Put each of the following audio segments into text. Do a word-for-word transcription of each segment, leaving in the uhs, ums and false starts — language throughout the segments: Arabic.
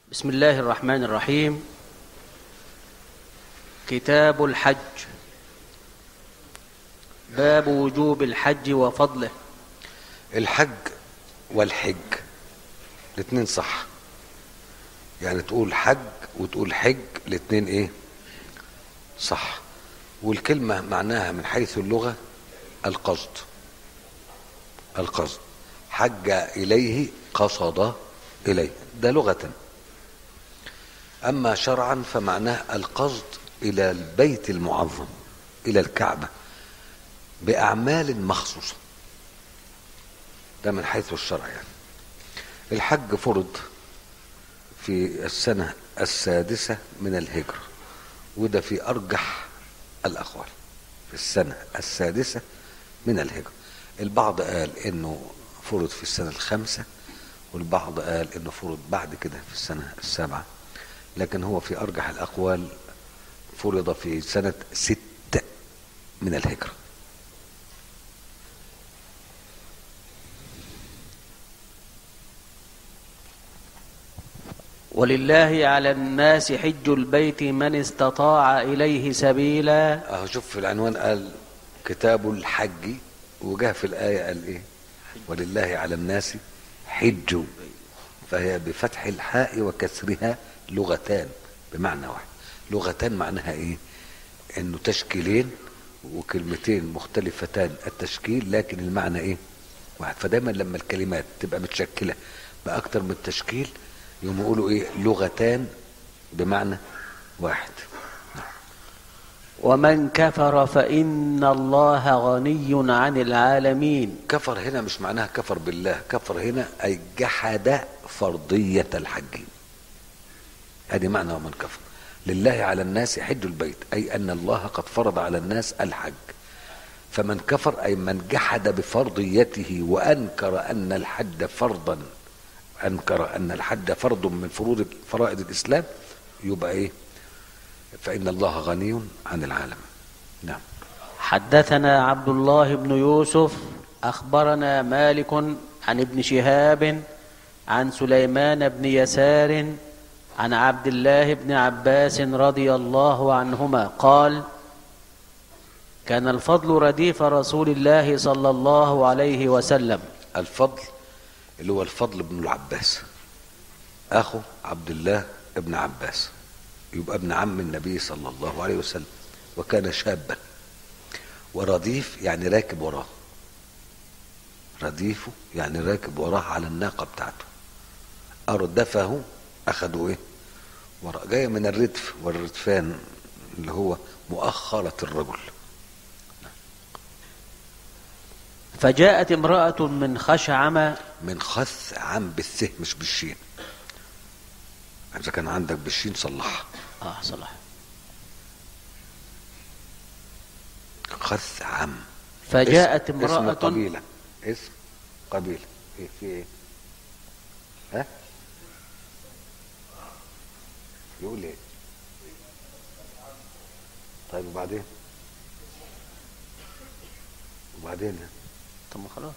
بسم الله الرحمن الرحيم. كتاب الحج. باب وجوب الحج وفضله. الحج والحج الاثنين صح، يعني تقول حج وتقول حج الاثنين ايه صح. والكلمة معناها من حيث اللغة القصد، القصد حج إليه قصد إليه، ده لغة. أما شرعا فمعناه القصد إلى البيت المعظم، إلى الكعبة بأعمال مخصوصة، ده من حيث الشرع. يعني الحج فرض في السنة السادسة من الهجرة، وده في أرجح الأقوال، في السنة السادسة من الهجرة. البعض قال إنه فرض في السنة الخامسة، والبعض قال إنه فرض بعد كده في السنة السابعة، لكن هو في أرجح الأقوال فرض في سنة ستة من الهجرة. ولله على الناس حج البيت من استطاع إليه سبيلا. أهو شوف في العنوان قال كتاب الحج، وجاء في الآية قال إيه؟ ولله على الناس حج، فهي بفتح الحاء وكسرها لغتان بمعنى واحد. لغتان معناها إيه؟ إنه تشكيلين وكلمتين مختلفتان التشكيل، لكن المعنى إيه؟ واحد. فدايما لما الكلمات تبقى متشكلة بأكتر من تشكيل يوم يقولوا إيه؟ لغتان بمعنى واحد. ومن كفر فإن الله غني عن العالمين. كفر هنا مش معناها كفر بالله، كفر هنا أي جحد فرضية الحج، هذه معنى ومن كفر. لله على الناس حج البيت، أي أن الله قد فرض على الناس الحج. فمن كفر أي من جحد بفرضيته وأنكر أن الحج فرضا، أنكر أن الحج فرض من فروض فرائض الإسلام، يبقى إيه؟ فإن الله غني عن العالم. نعم. حدثنا عبد الله بن يوسف أخبرنا مالك عن ابن شهاب عن سليمان بن يسار عن عبد الله بن عباس رضي الله عنهما قال: كان الفضل رديف رسول الله صلى الله عليه وسلم. الفضل اللي هو الفضل بن العباس، أخو عبد الله بن عباس، يبقى ابن عم النبي صلى الله عليه وسلم، وكان شابا. ورديف يعني راكب وراه، رديفه يعني راكب وراه على الناقة بتاعته. أردفه أخذوا إيه؟ وراء، جاية من الردف والردفان اللي هو مؤخرة الرجل. فجاءت امرأة من خشعم. من خثعم بالث مش بالشين، إذا كان عندك بالشين صلحها. اه صلح. خثعم. فجاءت اسم امرأة. اسم قبيلة، اسم قبيلة. ايه في ايه؟ ها؟ يقول ايه؟ طيب وبعدين؟ وبعدين طب خلاص.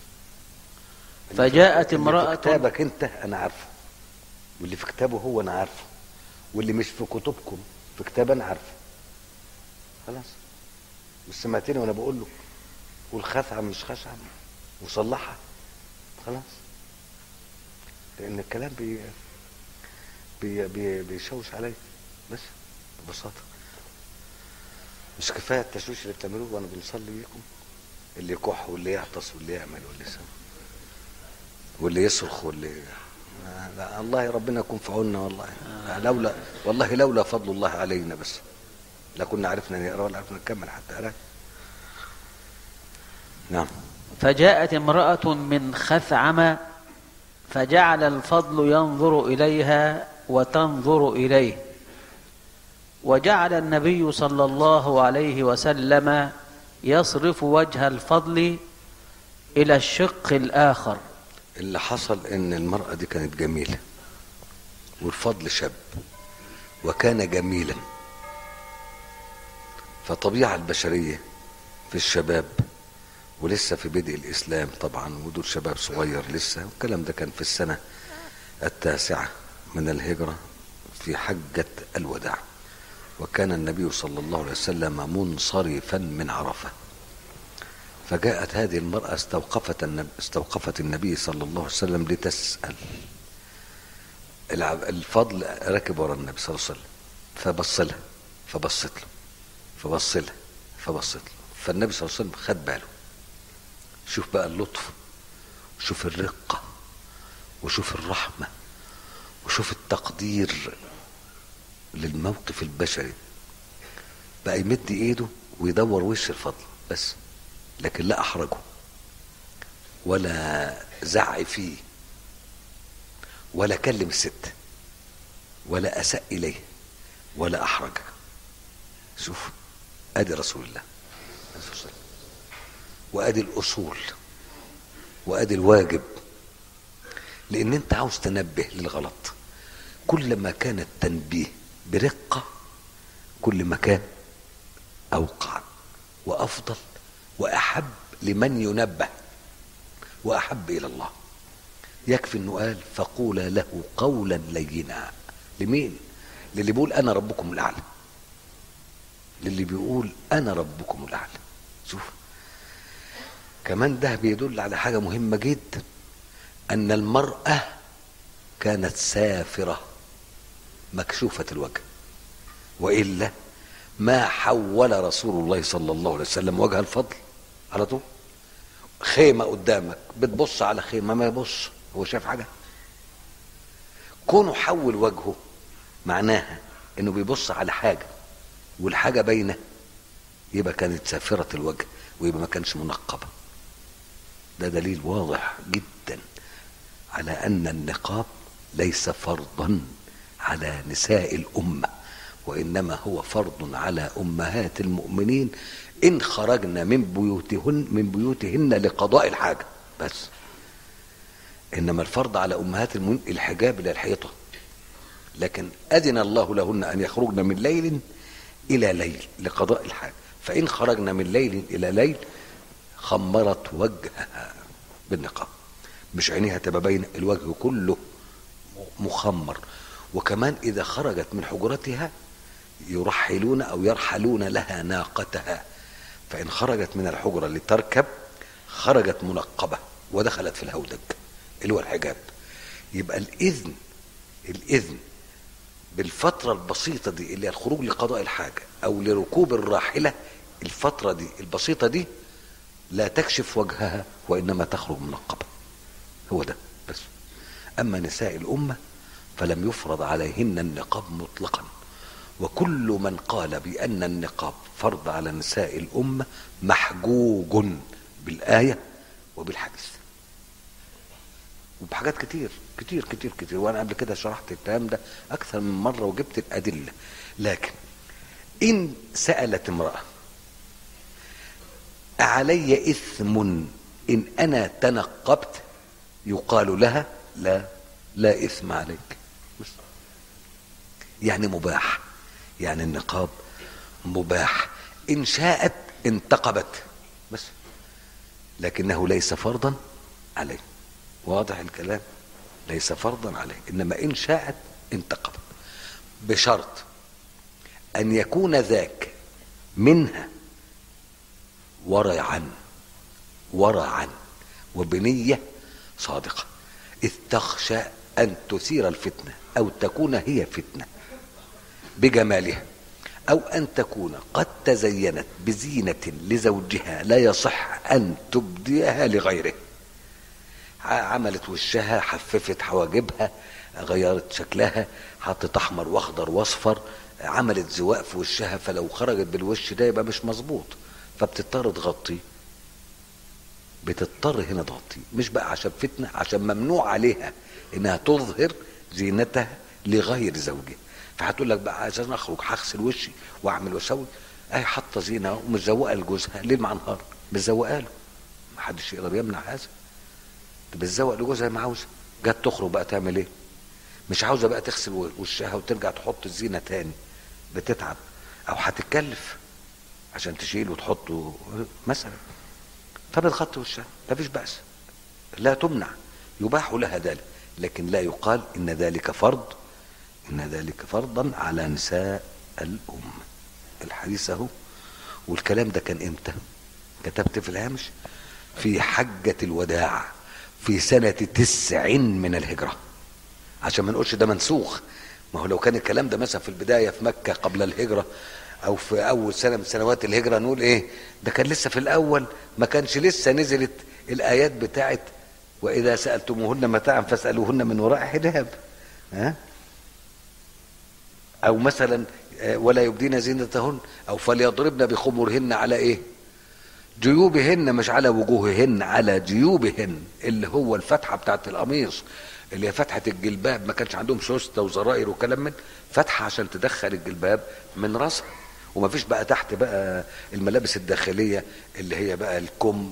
فجاءت اللي امرأة. في كتابك انت انا عارفه، واللي في كتابه هو انا عارفه، واللي مش في كتبكم في كتاب انا عارفه. خلاص، مش سمعتني وانا بقول له قول خثعم مش خشعم وصلحها؟ خلاص، لان الكلام بي بي بي بيشوش علي بس ببساطه. مش كفايه التشويش اللي بتعملوه وانا بنصلي بيكم، اللي يكح واللي يعطس واللي يعمل واللي يسوي واللي يصرخ واللي لا، الله ربنا يكون في عوننا. والله لولا والله لولا فضل الله علينا بس لكنا عرفنا نقرا ولا عرفنا نكمل حتى قراءة. نعم. فجاءت امرأة من خثعم فجعل الفضل ينظر إليها وتنظر إليه، وجعل النبي صلى الله عليه وسلم يصرف وجه الفضل إلى الشق الآخر. اللي حصل ان المرأة دي كانت جميلة والفضل شاب وكان جميلا، فطبيعة البشرية في الشباب ولسه في بدء الإسلام طبعا، ودول شباب صغير لسه، والكلام ده كان في السنة التاسعة من الهجرة في حجة الوداع، وكان النبي صلى الله عليه وسلم منصرفا من عرفة، فجاءت هذه المرأة استوقفت النبي, استوقفت النبي صلى الله عليه وسلم لتسأل. الفضل ركب ورا النبي صلى الله عليه وسلم، فبص لها فبصت له فبص لها فبصت له، فالنبي صلى الله عليه وسلم خد باله. شوف بقى اللطف، وشوف الرقة، وشوف الرحمة، وشوف التقدير للموقف البشري. بقى يمد ايده ويدور وش الفضل بس، لكن لا احرجه ولا زع فيه ولا كلم الست ولا اساء اليه ولا احرجها. شوف ادي رسول الله وادي الاصول وادي الواجب. لان انت عاوز تنبه للغلط، كل ما كان التنبيه برقة كل ما كان اوقع وافضل واحب لمن ينبه واحب الى الله. يكفي انه قال فقولا له قولا لينا. لمين؟ للي بيقول انا ربكم الاعلى، للي بيقول انا ربكم الاعلى. شوف كمان ده بيدل على حاجة مهمة جدا، ان المرأة كانت سافرة مكشوفة الوجه، وإلا ما حول رسول الله صلى الله عليه وسلم وجه الفضل على طول. خيمة قدامك بتبص على خيمة، ما يبص، هو شايف حاجة؟ كونه حول وجهه معناها انه بيبص على حاجة والحاجة باينة، يبقى كانت سافرة الوجه ويبقى ما كانش منقبة. ده دليل واضح جدا على ان النقاب ليس فرضا على نساء الأمة، وإنما هو فرض على أمهات المؤمنين إن خرجنا من بيوتهن من بيوتهن لقضاء الحاجة بس. إنما الفرض على أمهات المؤمنين الحجاب إلى الحيطة، لكن أذن الله لهن أن يخرجن من ليل إلى ليل لقضاء الحاجة، فإن خرجنا من ليل إلى ليل خمرت وجهها بالنقاب، مش عينيها تبقى باينة، الوجه كله مخمر. وكمان إذا خرجت من حجرتها يرحلون أو يرحلون لها ناقتها، فإن خرجت من الحجرة لتركب خرجت منقبة ودخلت في الهودج اللي هو الحجاب. يبقى الإذن الإذن بالفترة البسيطة دي اللي هي الخروج لقضاء الحاجة أو لركوب الراحلة، الفترة دي البسيطة دي لا تكشف وجهها وإنما تخرج منقبة، هو ده بس. أما نساء الأمة فلم يفرض عليهن النقاب مطلقا، وكل من قال بأن النقاب فرض على نساء الأمة محجوج بالآية وبالحديث وبحاجات كتير كتير كتير كتير، وأنا قبل كده شرحت الكلام ده أكثر من مرة وجبت الأدلة. لكن إن سألت امرأة أعلي إثم إن أنا تنقبت، يقال لها لا لا إثم عليك، يعني مباح، يعني النقاب مباح إن شاءت انتقبت بس، لكنه ليس فرضا عليه. واضح الكلام؟ ليس فرضا عليه، إنما إن شاءت انتقبت، بشرط أن يكون ذاك منها ورعا ورعا وبنية صادقة، إذ تخشى أن تثير الفتنة أو تكون هي فتنة بجمالها، أو أن تكون قد تزينت بزينة لزوجها لا يصح أن تبديها لغيره. عملت وشها، حففت حواجبها، غيرت شكلها، حطت أحمر وأخضر وأصفر، عملت زواق في وشها، فلو خرجت بالوش ده يبقى مش مظبوط، فبتضطر تغطيه. بتضطر هنا تغطيه، مش بقى عشان فتنة، عشان ممنوع عليها انها تظهر زينتها لغير زوجها. فهتقول لك بقى عشان اخرج هغسل وشي واعمل واسوي، اهي حاطه زينه ومزوقه لجوزها ليل مع نهار، مزوقه له، محدش يقدر يمنع هذا. بتزوق لجوزها ما عاوزه، جت تخرج بقى تعمل ايه؟ مش عاوزه بقى تغسل وشها وترجع تحط الزينه تاني، بتتعب او هتتكلف عشان تشيل وتحطه مثلا، فبتغطي وشها، مفيش بأس، لا تمنع، يباح لها ذلك، لكن لا يقال ان ذلك فرض إن ذلك فرضا على نساء الأمة. الحديث اهو. والكلام ده كان امتى؟ كتبت في الهامش في حجة الوداع في سنة تسعين من الهجرة، عشان ما نقولش ده منسوخ. ما هو لو كان الكلام ده مثلا في البداية في مكة قبل الهجرة او في اول سنة من سنوات الهجرة نقول ايه ده كان لسه في الاول، ما كانش لسه نزلت الايات بتاعت واذا سألتموهن متاعا فاسألوهن من وراء حجاب. ها؟ او مثلا ولا يبدين زينتهن او فليضربن بخمرهن على ايه؟ جيوبهن، مش على وجوههن، على جيوبهن، اللي هو الفتحة بتاعت القميص اللي هي فتحة الجلباب. ما كانش عندهم شوستة وزرائر وكلام من فتحة عشان تدخل الجلباب من راسها. وما فيش بقى تحت بقى الملابس الداخلية اللي هي بقى الكم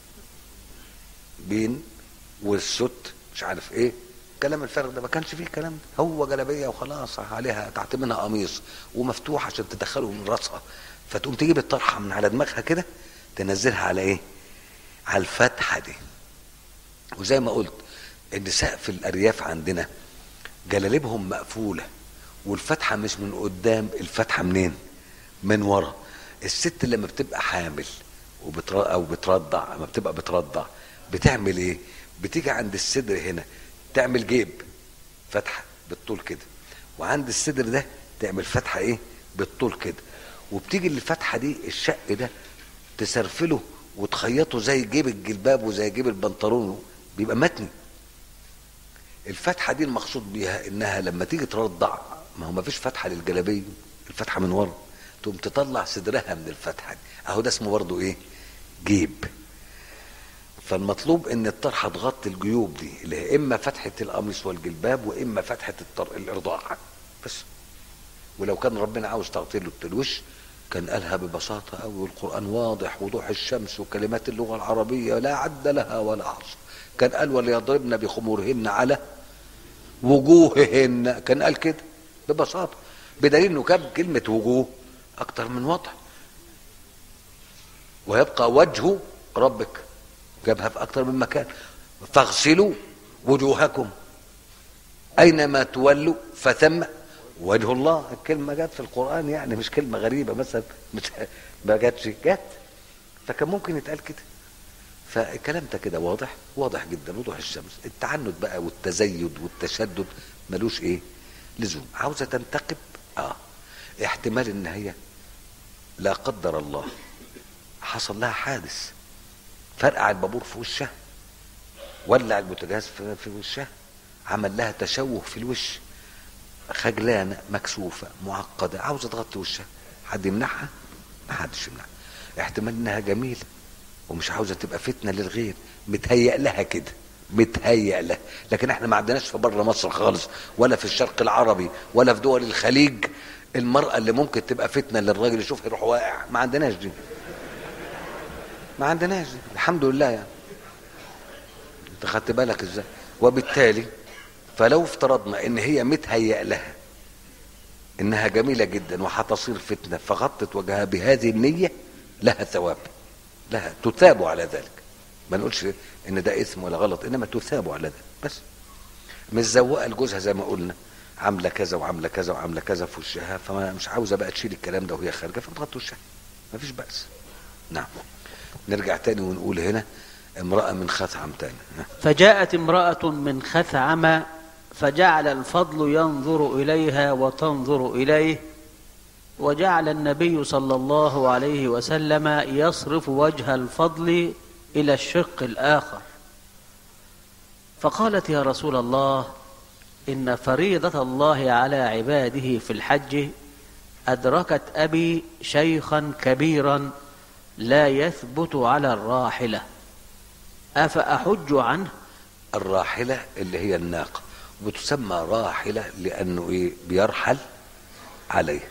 بين والست مش عارف ايه كلام الفارغ ده. ما كانش فيه كلام ده، هو جلابيه وخلاص عليها تحت منها قميص ومفتوح عشان تدخله من راسها. فتقوم تجيب الطرحه من على دماغها كده تنزلها على ايه؟ على الفتحه دي. وزي ما قلت النساء في الارياف عندنا جلاليبهم مقفوله والفتحه مش من قدام، الفتحه منين؟ من ورا. الست لما بتبقى حامل وبتر... او بترضع، لما بتبقى بترضع بتعمل ايه؟ بتيجي عند الصدر هنا تعمل جيب فتحه بالطول كده، وعند الصدر ده تعمل فتحه ايه؟ بالطول كده. وبتيجي الفتحه دي الشق ده تسرفله وتخيطه زي جيب الجلباب وزي جيب البنطلون، بيبقى متني. الفتحه دي المقصود بيها انها لما تيجي ترضع، ما هو ما فيش فتحه للجلابيه، الفتحه من ورا، تقوم تطلع صدرها من الفتحه دي، اهو ده اسمه برضه ايه؟ جيب. فالمطلوب ان الطرحه تغطي الجيوب دي اللي هي اما فتحه القميص والجلباب واما فتحه الطر... الارضاع بس. ولو كان ربنا عاوز تغطي له الوش كان قالها ببساطه قوي، والقران واضح وضوح الشمس وكلمات اللغه العربيه لا عد لها ولا حصر. كان قال وليضربن بخمورهن على وجوههن، كان قال كده ببساطه، بدليل انه كان كلمه وجوه اكتر من وضع. ويبقى وجه ربك جابها في اكتر من مكان، فاغسلوا وجوهكم اينما تولوا فثم وجه الله. الكلمه جت في القران يعني مش كلمه غريبه مثلا مش ما جاتش، جت. فكان ممكن يتقال كده. فالكلام ده كده واضح واضح جدا وضوح الشمس. التعنت بقى والتزيد والتشدد ملوش ايه لزوم. عاوزه تنتقب اه احتمال ان هي لا قدر الله حصل لها حادث، فرقع البابور في وشها، ولع البوتاجاز في, في وشها، عمل لها تشوه في الوش، خجلانه مكسوفه معقده عاوزه تغطي وشها، حد يمنعها؟ ما حدش يمنعها. احتمال انها جميله ومش عاوزه تبقى فتنه للغير، متهيأ لها كده، متهيأ لها. لكن احنا ما عندناش في بره مصر خالص ولا في الشرق العربي ولا في دول الخليج المرأة اللي ممكن تبقى فتنه للراجل يشوف يروح واقع. ما عندناش دي، ما عندناش دي الحمد لله. يعني انت خدت بالك ازاي؟ وبالتالي فلو افترضنا ان هي متهيأ لها انها جميله جدا وهتصير فتنه فغطت وجهها بهذه النيه، لها ثواب، لها تثاب على ذلك. ما نقولش ان ده اثم ولا غلط، انما تثاب على ذلك بس. مش زوقه لجوزها زي ما قلنا، عامله كذا وعامله كذا وعامله كذا في وشها، فما مش عاوزه بقى تشيل الكلام ده وهي خارجه فتغطي وشها، ما فيش بأس. نعم. نرجع تاني ونقول هنا امرأة من خثعم تاني. فجاءت امرأة من خثعم فجعل الفضل ينظر إليها وتنظر إليه، وجعل النبي صلى الله عليه وسلم يصرف وجه الفضل إلى الشق الآخر. فقالت يا رسول الله إن فريضة الله على عباده في الحج أدركت أبي شيخا كبيرا لا يثبت على الراحلة أفأحج عنه؟ الراحلة اللي هي الناقة، وتسمى راحلة لأنه إيه؟ بيرحل عليه.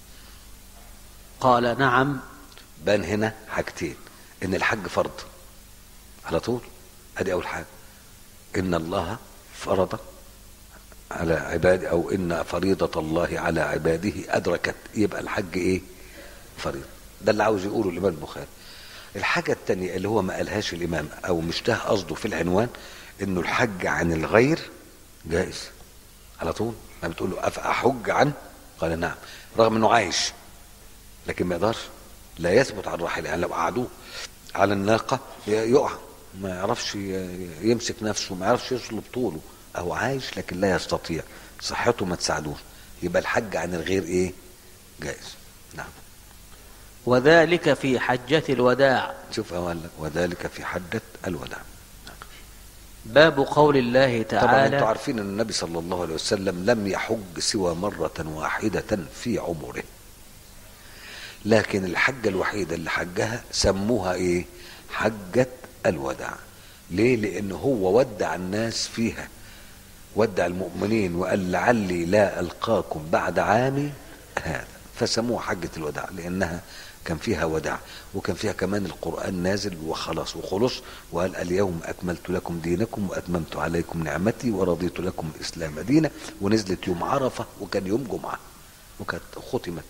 قال نعم. بان هنا حاجتين، إن الحج فرض على طول، هذه أول حاجة. إن الله فرض على عباده، أو إن فريضة الله على عباده أدركت، يبقى الحج إيه؟ فريضة. ده اللي عاوز يقوله الإمام البخاري. الحاجة التانية اللي هو ما قالهاش الإمام أو مش ده قصده في العنوان، إنه الحج عن الغير جائز على طول. ما بتقول له أفأحج عنه؟ قال نعم، رغم انه عايش لكن ما يقدرش، لا يثبت على الراحلة. يعني لو قعدوه على الناقة يقع، ما يعرفش يمسك نفسه، ما يعرفش يصلب طوله، أو عايش لكن لا يستطيع، صحته ما تساعدوش، يبقى الحج عن الغير ايه؟ جائز. نعم. وذلك في حجة الوداع. شوف أولا، وذلك في حجة الوداع. باب قول الله تعالى. طبعا انتوا عارفين ان النبي صلى الله عليه وسلم لم يحج سوى مرة واحدة في عمره، لكن الحجة الوحيدة اللي حجها سموها ايه؟ حجة الوداع. ليه؟ لان هو ودع الناس فيها، ودع المؤمنين وقال لعلي لا القاكم بعد عامي هذا، فسموها حجة الوداع لانها كان فيها وداع، وكان فيها كمان القرآن نازل وخلاص وخلص، وقال اليوم أكملت لكم دينكم وأتممت عليكم نعمتي ورضيت لكم الإسلام دينا، ونزلت يوم عرفة وكان يوم جمعة، وكانت ختمت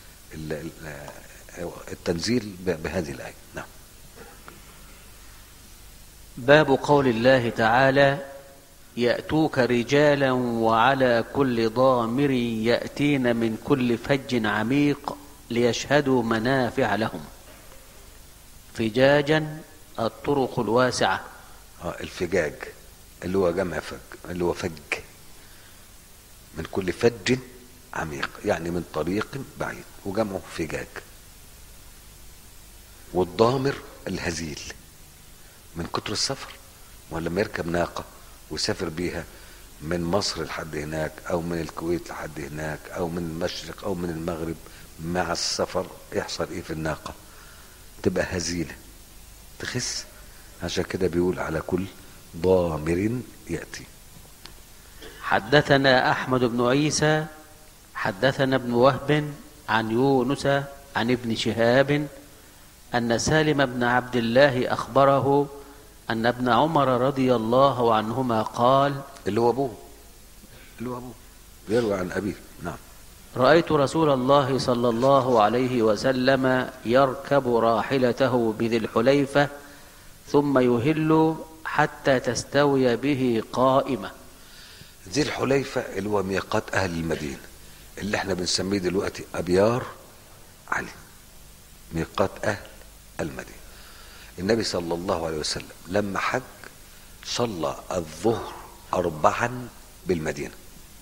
التنزيل بهذه الآية. نعم. باب قول الله تعالى يأتوك رجالا وعلى كل ضامر يأتين من كل فج عميق ليشهدوا منافع لهم. فجاجا الطرق الواسعة. اه الفجاج اللي هو جمع فج، اللي هو فج، من كل فج عميق يعني من طريق بعيد، وجمعه فجاج. والضامر الهزيل من كتر السفر، ولما يركب ناقة ويسافر بيها من مصر لحد هناك، او من الكويت لحد هناك، او من المشرق او من المغرب، مع السفر يحصل ايه في الناقة؟ تبقى هزيلة تخس، عشان كده بيقول على كل ضامر يأتي. حدثنا أحمد بن عيسى حدثنا ابن وهب عن يونس عن ابن شهاب أن سالم بن عبد الله أخبره أن ابن عمر رضي الله عنهما قال، اللي هو أبوه اللي هو أبوه بيروي عن أبيه. نعم. رأيت رسول الله صلى الله عليه وسلم يركب راحلته بذي الحليفة ثم يهل حتى تستوي به قائمة. ذي الحليفة اللي هو ميقات أهل المدينة، اللي احنا بنسميه دلوقتي أبيار علي، ميقات أهل المدينة. النبي صلى الله عليه وسلم لما حج صلى الظهر أربعا بالمدينة،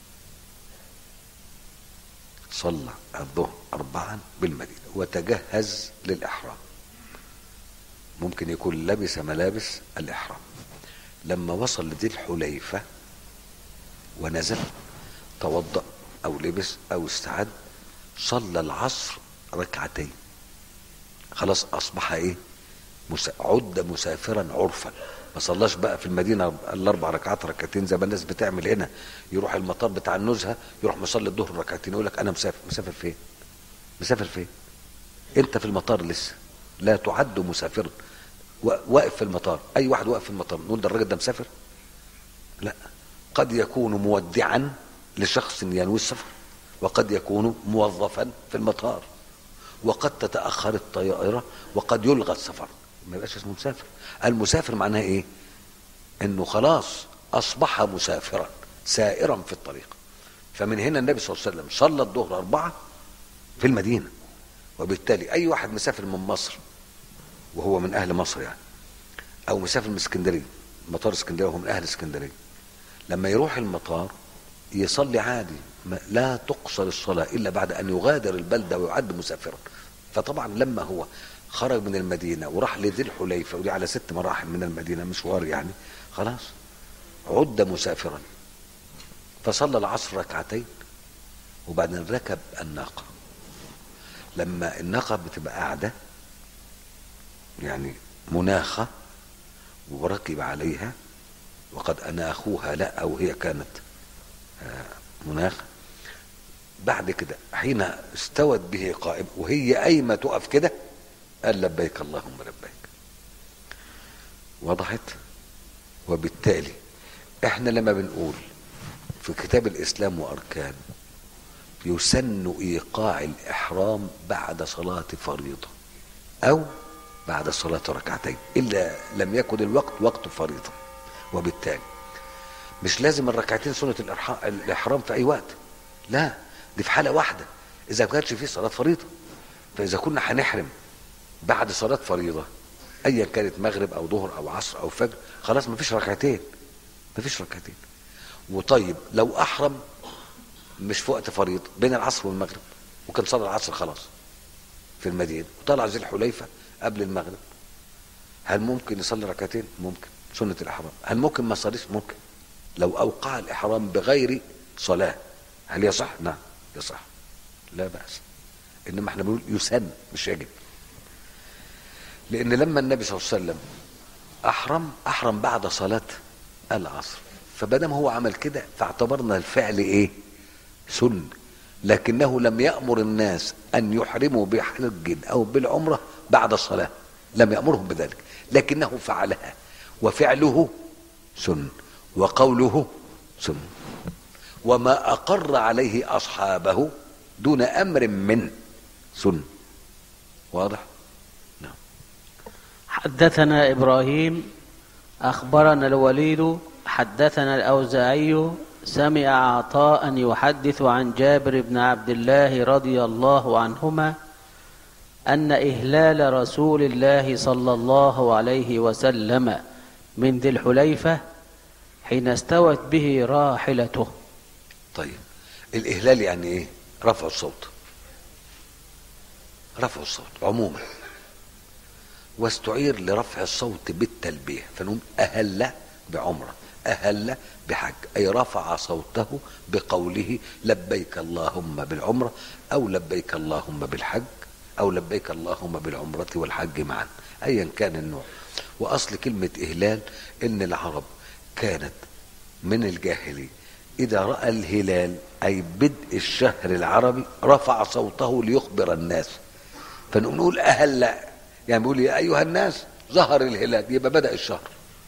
صلى الظهر أربعا بالمدينة وتجهز للإحرام. ممكن يكون لبس ملابس الإحرام. لما وصل لذي الحليفة ونزل توضأ أو لبس أو استعد، صلى العصر ركعتين، خلاص أصبح إيه؟ عد مسافرا عرفا. ما صلاش بقى في المدينة الأربع ركعات ركعتين زي ما الناس بتعمل هنا، يروح المطار بتاع النزهة يروح مصلي الظهر ركعتين، يقول لك أنا مسافر. مسافر فين؟ مسافر فين؟ أنت في المطار لسه، لا تعد مسافرا. واقف في المطار، أي واحد واقف في المطار نقول ده الراجل ده مسافر؟ لا، قد يكون مودعا لشخص ينوي السفر، وقد يكون موظفا في المطار، وقد تتأخر الطائرة، وقد يلغى السفر، ما يبقاش اسمه مسافر. المسافر معناه ايه؟ انه خلاص اصبح مسافرا سائرا في الطريق. فمن هنا النبي صلى الله عليه وسلم صلى الظهر أربعة في المدينة، وبالتالي اي واحد مسافر من مصر وهو من اهل مصر يعني، او مسافر من اسكندرية، مطار اسكندرية وهو من اهل اسكندرية، لما يروح المطار يصلي عادي، لا تقصر الصلاة إلا بعد أن يغادر البلدة ويعد مسافرا. فطبعا لما هو خرج من المدينة وراح لذي الحليفة، ودي على ست مراحل من المدينة مشوار يعني، خلاص عد مسافرا. فصلى العصر ركعتين وبعدين ركب الناقة. لما الناقة بتبقى قاعدة يعني مناخة وركب عليها، وقد أناخوها لا، أو هي كانت مناخ، بعد كده حين استوت به قائم وهي قايمة تقف كده قال لبيك اللهم لبيك. وضحت؟ وبالتالي احنا لما بنقول في كتاب الإسلام وأركان يسن إيقاع الإحرام بعد صلاة فريضة أو بعد صلاة ركعتين، إلا لم يكن الوقت وقت فريضة. وبالتالي مش لازم الركعتين سنة الإحرام في أي وقت، لا، دي في حالة واحدة إذا ما كانش فيه صلاة فريضة. فإذا كنا هنحرم بعد صلاة فريضة أيا كانت مغرب أو ظهر أو عصر أو فجر، خلاص مفيش ركعتين، مفيش ركعتين. وطيب لو أحرم مش في وقت فريضة بين العصر والمغرب، وكان صلى العصر خلاص في المدينة وطلع ذي الحليفة قبل المغرب، هل ممكن يصلي ركعتين؟ ممكن، سنة الإحرام. هل ممكن ما يصليش؟ ممكن، لو أوقع الإحرام بغير صلاة. هل يصح؟ نعم يصح، لا بأس. إنما احنا بنقول يسن مش يجب، لأن لما النبي صلى الله عليه وسلم أحرم أحرم بعد صلاة العصر، فبدم هو عمل كده فاعتبرنا الفعل إيه؟ سن، لكنه لم يأمر الناس أن يحرموا بحج أو بالعمرة بعد الصلاة، لم يأمرهم بذلك، لكنه فعلها، وفعله سن وقوله سن، وما أقر عليه أصحابه دون أمر من سن. واضح؟ نعم. حدثنا إبراهيم أخبرنا الوليد حدثنا الأوزاعي سمع عطاء يحدث عن جابر بن عبد الله رضي الله عنهما أن إهلال رسول الله صلى الله عليه وسلم من ذي الحليفة حين استوت به راحلته. طيب الإهلال يعني إيه؟ رفع الصوت، رفع الصوت عموما، واستعير لرفع الصوت بالتلبية، فنقول أهل بعمرة، أهل بحج، أي رفع صوته بقوله لبيك اللهم بالعمرة أو لبيك اللهم بالحج أو لبيك اللهم بالعمرة والحج معا، أيا كان النوع. وأصل كلمة إهلال إن العرب كانت من الجاهلية إذا رأى الهلال أي بدء الشهر العربي رفع صوته ليخبر الناس، فنقول أهل، يعني بيقول يا أيها الناس ظهر الهلال، يبقى بدأ الشهر،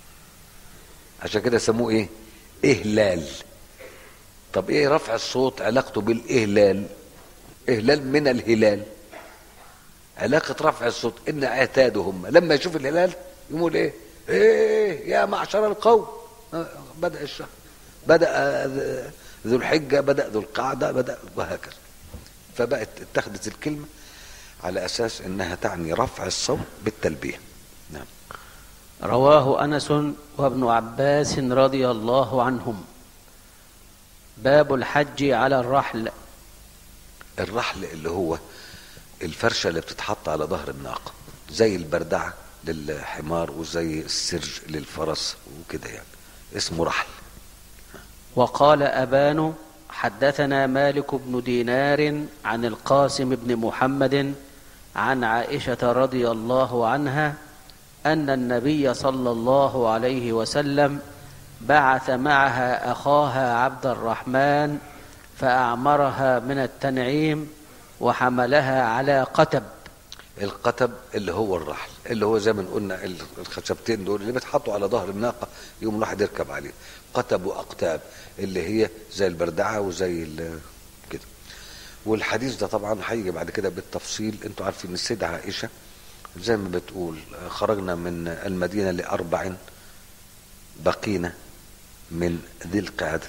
عشان كده سموه إيه؟ إهلال. طب إيه رفع الصوت علاقته بالإهلال؟ إهلال من الهلال، علاقة رفع الصوت إن اعتادهم لما يشوف الهلال يقول إيه؟ إيه يا معشر القوم، بدأ الشهر، بدأ ذو الحجة، بدأ ذو القعدة، بدأ، وهكذا. فبقت اتخذت الكلمة على أساس أنها تعني رفع الصوت بالتلبية. نعم. رواه أنس وابن عباس رضي الله عنهم. باب الحج على الرحل. الرحل اللي هو الفرشة اللي بتتحط على ظهر الناقة، زي البردعة للحمار وزي السرج للفرس وكده، يعني اسمه رحل. وقال أبان حدثنا مالك بن دينار عن القاسم بن محمد عن عائشة رضي الله عنها أن النبي صلى الله عليه وسلم بعث معها أخاها عبد الرحمن فأعمرها من التنعيم وحملها على قتب. القتب اللي هو الرحل، اللي هو زي ما قلنا الخشبتين دول اللي بيتحطوا على ظهر الناقة يوم الواحد يركب عليه، قتب وأقتاب اللي هي زي البردعة وزي كده. والحديث ده طبعا هيجي بعد كده بالتفصيل. انتوا عارفين ان السيدة عائشة زي ما بتقول خرجنا من المدينة لأربع بقينا من ذي القعدة،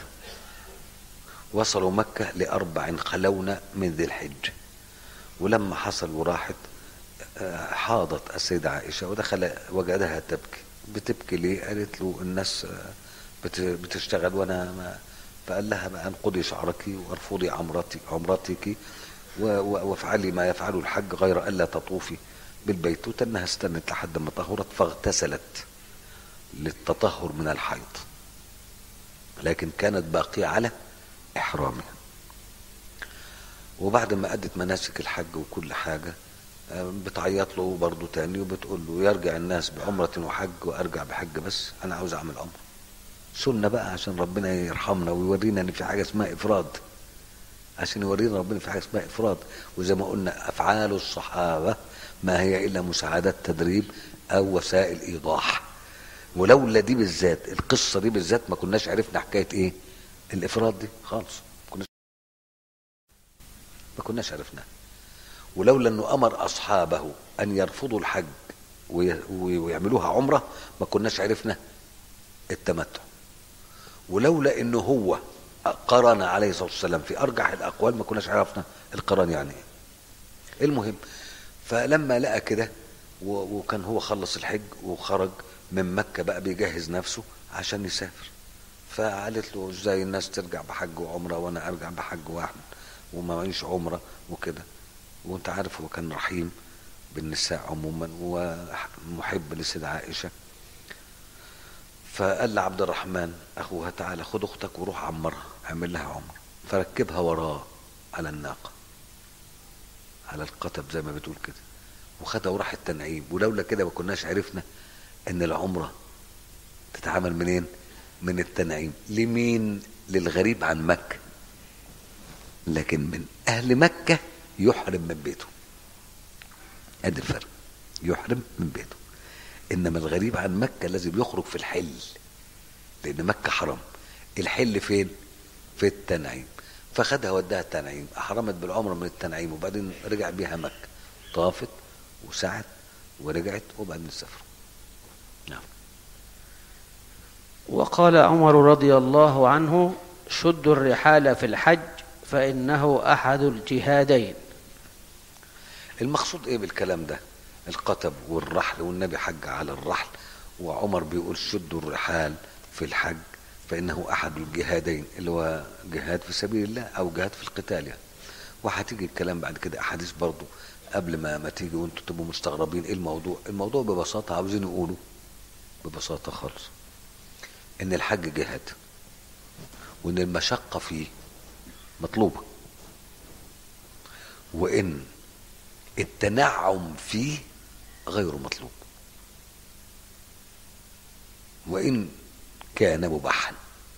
وصلوا مكة لأربع خلونا من ذي الحج. ولما حصل وراحت حاضت السيدة عائشة ودخل وجدها تبكي. بتبكي ليه؟ قالت له الناس بتشتغل وانا ما، فقال لها بقى انقضي شعرك وارفضي عمرتك عمرتك وافعلي ما يفعله الحج غير الا تطوفي بالبيت. وتنها استنت لحد ما طهرت فاغتسلت للتطهر من الحيض، لكن كانت باقية على احرامها. وبعد ما أدت مناسك الحج وكل حاجة بتعيط له برضه تاني وبتقول له يرجع الناس بعمرة وحج وارجع بحج، بس انا عاوز اعمل عمرة سنة بقى عشان ربنا يرحمنا ويورينا ان في حاجة اسمها افراد، عشان يورينا ربنا في حاجة اسمها افراد. وزي ما قلنا افعال الصحابة ما هي الا مساعدات تدريب او وسائل ايضاح، ولولا دي بالذات القصة دي بالذات ما كناش عرفنا حكاية ايه الافراد دي خالص، كناش ما كناش عرفناها. ولولا انه امر اصحابه ان يرفضوا الحج ويعملوها عمرة ما كناش عرفنا التمتع. ولولا انه هو قرن عليه الصلاة والسلام في أرجح الأقوال، ما كناش عرفنا القران يعني ايه. المهم، فلما لقى كده وكان هو خلص الحج وخرج من مكة بقى بيجهز نفسه عشان يسافر، فقالت له ازاي الناس ترجع بحج وعمرة وانا ارجع بحج واحد وما معيش عمرة وكده. وانت عارف هو كان رحيم بالنساء عموما ومحب لسيدة عائشة. فقال لعبد الرحمن اخوها تعالى خد اختك وروح عمرها، اعمل لها عمرة. فركبها وراه على الناقة، على القطب زي ما بتقول كده، وخدها وراح التنعيم. ولولا كده ما كناش عرفنا ان العمرة تتعامل منين؟ من التنعيم. لمين؟ للغريب عن مكة، لكن من اهل مكة يحرم من بيته. ادي الفرق، يحرم من بيته. انما الغريب عن مكة لازم يخرج في الحل، لان مكة حرم. الحل فين؟ في التنعيم. فخدها وداها التنعيم، احرمت بالعمرة من التنعيم، وبعدين رجع بيها مكة، طافت وسعت ورجعت وبعدين سافروا. نعم. وقال عمر رضي الله عنه: شدوا الرحال في الحج فإنه أحد الجهادين. المقصود ايه بالكلام ده؟ القتب والرحل، والنبي حج على الرحل، وعمر بيقول شدوا الرحال في الحج فإنه أحد الجهادين، اللي هو جهاد في سبيل الله أو جهاد في القتال يعني. وهتيجي الكلام بعد كده أحاديث برضو قبل ما ما تيجي وانتوا تبقوا مستغربين ايه الموضوع. الموضوع ببساطة عاوزين يقولوا ببساطة خالص ان الحج جهاد، وان المشقة فيه مطلوبة، وان التنعم فيه غير مطلوب، وان كان مباحا.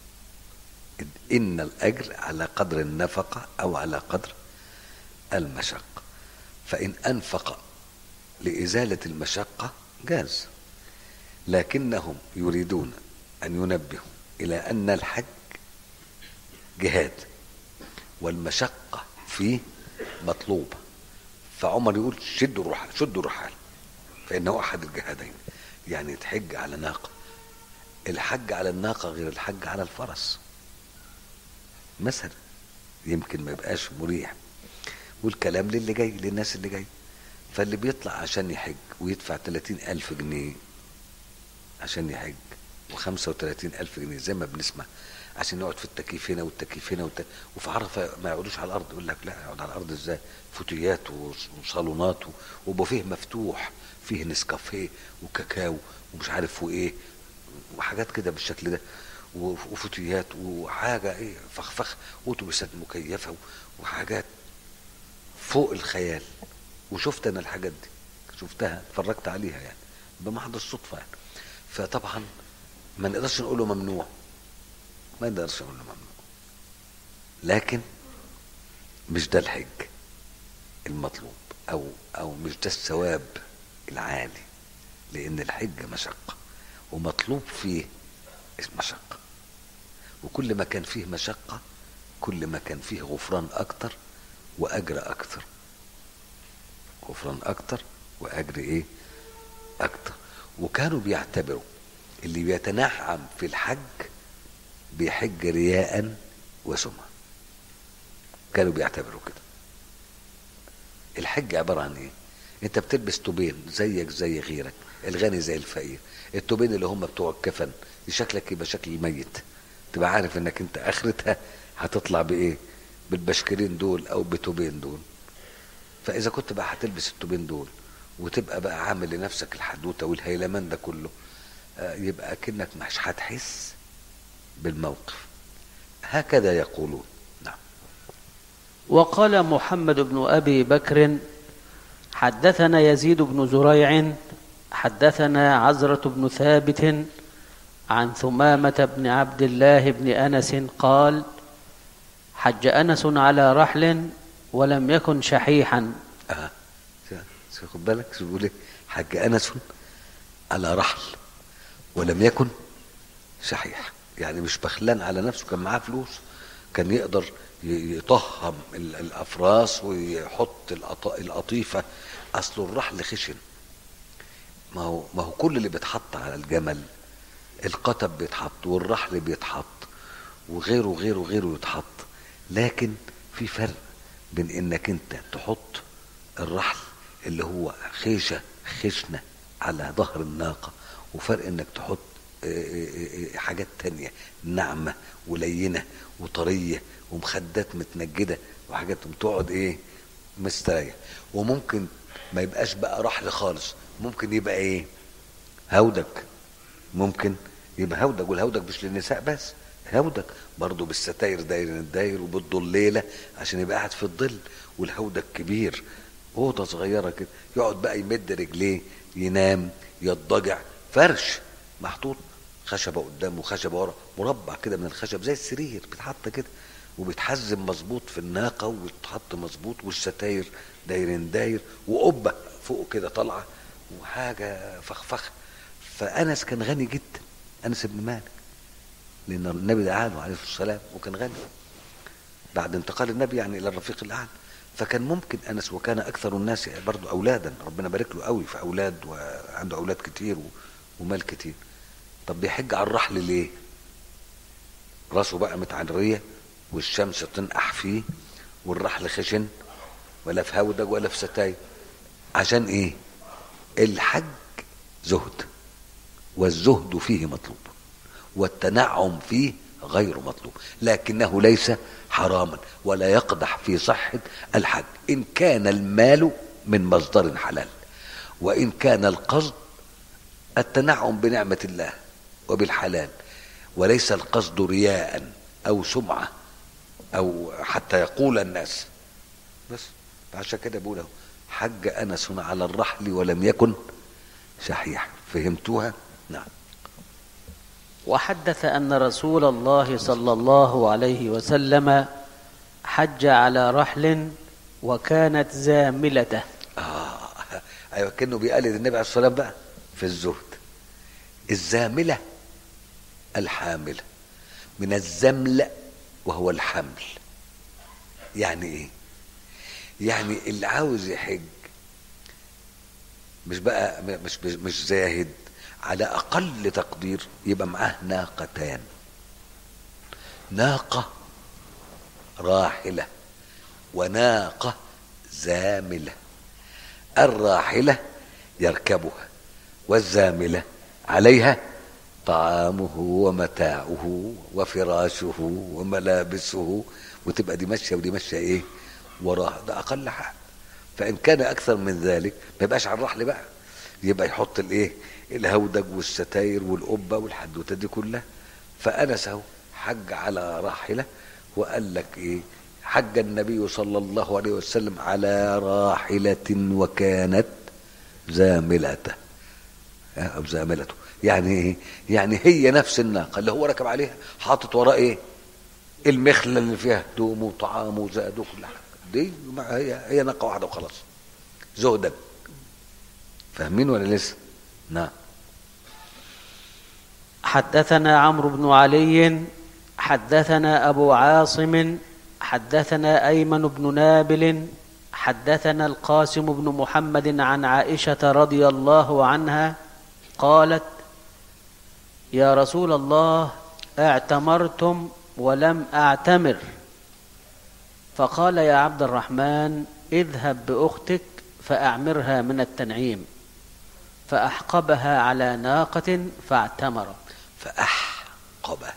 ان الاجر على قدر النفقة او على قدر المشقة. فان انفق لازالة المشقة جاز، لكنهم يريدون ان ينبهوا الى ان الحج جهاد والمشقة فيه مطلوبة. فعمر يقول شدوا الرحال، شدوا الرحال فإنه أحد الجهادين. يعني تحج على ناقة. الحج على الناقة غير الحج على الفرس مثلا، يمكن ما يبقاش مريح. والكلام للي جاي، للناس اللي جاي. فاللي بيطلع عشان يحج ويدفع ثلاثين ألف جنيه عشان يحج، وخمسة وثلاثين ألف جنيه زي ما بنسمع عشان يقعد في التكييف هنا والتكييف هنا والت... وفي عرفة ما يقعدوش على الأرض. يقول لك لا، يقعد على الأرض ازاي؟ فوتيات وصالونات وبوفيه مفتوح فيه نسكافيه وكاكاو ومش عارف وايه وحاجات كده بالشكل ده، وفوتيات وحاجة ايه فخفخ، واتوبيسات مكيفة وحاجات فوق الخيال. وشفت انا الحاجات دي، شفتها اتفرجت عليها يعني بمحض الصدفة يعني. فطبعا ما نقدرش نقوله ممنوع، ما نقدرش نقوله ممنوع، لكن مش ده الحج المطلوب، او او مش ده الثواب العالي، لان الحج مشقة ومطلوب فيه مشقة. وكل ما كان فيه مشقة كل ما كان فيه غفران اكتر واجر اكتر. غفران اكتر واجر ايه اكتر. وكانوا بيعتبروا اللي بيتنعم في الحج بيحج رياء وسمعة. كانوا بيعتبروا كده. الحج عبارة عن ايه؟ انت بتلبس توبين زيك زي غيرك، الغني زي الفقير. التوبين اللي هم بتوع الكفن شكلك يبقى شكل الميت، تبقى عارف انك انت اخرتها هتطلع بايه، بالبشكرين دول او بتوبين دول. فاذا كنت بقى هتلبس التوبين دول وتبقى بقى عامل لنفسك الحدوته والهيلمان ده كله، يبقى اكنك مش هتحس بالموقف. هكذا يقولون. نعم. وقال محمد بن أبي بكر: حدثنا يزيد بن زريع حدثنا عزرة بن ثابت عن ثمامة بن عبد الله بن أنس قال: حج أنس على رحل ولم يكن شحيحا. اه خد بالك شو بيقول لك، حج أنس على رحل ولم يكن شحيح، يعني مش بخلان على نفسه، كان معاه فلوس، كان يقدر يطهم الافراس ويحط القطيفه. اصل الرحل خشن، ما هو ما هو كل اللي بيتحط على الجمل، القتب بيتحط والرحل بيتحط وغيره وغيره وغيره يتحط. لكن في فرق بين انك انت تحط الرحل اللي هو خيشة خشنة على ظهر الناقة، وفرق انك تحط حاجات تانية ناعمة ولينة وطرية ومخدات متنجدة وحاجات تقعد ايه مستريح. وممكن ما يبقاش بقى رحل خالص، ممكن يبقى ايه هودج، ممكن يبقى هودج. والهودج مش للنساء بس، هودج برضو بالستاير داير الداير وبالضليلة عشان يبقى قاعد في الظل. والهودج كبير، اوضه صغيره كده، يقعد بقى يمد رجليه ينام يضجع، فرش محطوط خشبه قدامه وخشبه ورا، مربع كده من الخشب زي السرير بيتحط كده وبيتحزم مظبوط في الناقه ويتحط مظبوط، والستاير دايرين داير، وقبه فوق كده طالعه وحاجه فخفخه. فانس كان غني جدا، انس بن مالك، لان النبي دعا له عليه الصلاه والسلام وكان غني بعد انتقال النبي يعني الى الرفيق الاعلى. فكان ممكن انس، وكان اكثر الناس برضو اولادا، ربنا بارك له قوي في اولاد وعنده اولاد كتير ومال كتير. طب بيحج على الرحل ليه؟ راسه بقى متعريه والشمس تنقح فيه والرحل خشن، ولا في هودج ولا في ستاير. عشان ايه؟ الحج زهد، والزهد فيه مطلوب، والتنعم فيه غير مطلوب، لكنه ليس حراما ولا يقدح في صحة الحج إن كان المال من مصدر حلال، وإن كان القصد التنعم بنعمة الله وبالحلال، وليس القصد رياء أو سمعة أو حتى يقول الناس بس. عشان كده بقوله حج أنس على الرحل ولم يكن شحيح. فهمتوها؟ نعم. وحدث أن رسول الله صلى الله عليه وسلم حج على رحل وكانت زاملته. آه أيوة، كأنه بيقلد النبي عليه الصلاة والسلام بقى في الزهد. الزاملة الحاملة من الزمل وهو الحمل. يعني إيه؟ يعني اللي عاوز يحج مش بقى مش مش زاهد، على أقل تقدير يبقى معاه ناقتان، ناقة راحلة وناقة زاملة. الراحلة يركبها، والزاملة عليها طعامه ومتاعه وفراشه وملابسه، وتبقى دي ماشية ودي ماشية ايه وراها. ده أقل حاجة. فإن كان أكثر من ذلك ما يبقاش على الرحل بقى، يبقى يحط الايه الهودج والستاير والقبه والحدوته دي كلها. فانس اهو حج على راحله، وقال لك ايه؟ حج النبي صلى الله عليه وسلم على راحله وكانت زاملته او زاملته. يعني ايه؟ يعني هي نفس الناقه اللي هو ركب عليها، حاطط وراه ايه؟ المخله اللي فيها هدومه وطعامه وزاده وكل حاجه. دي هي هي ناقه واحده وخلاص، زهدا. فاهمين ولا لسه؟ نعم. حدثنا عمرو بن علي حدثنا أبو عاصم حدثنا أيمن بن نابل حدثنا القاسم بن محمد عن عائشة رضي الله عنها قالت: يا رسول الله، اعتمرتم ولم أعتمر. فقال: يا عبد الرحمن، اذهب بأختك فأعمرها من التنعيم. فأحقبها على ناقة فاعتمر. فأحقبها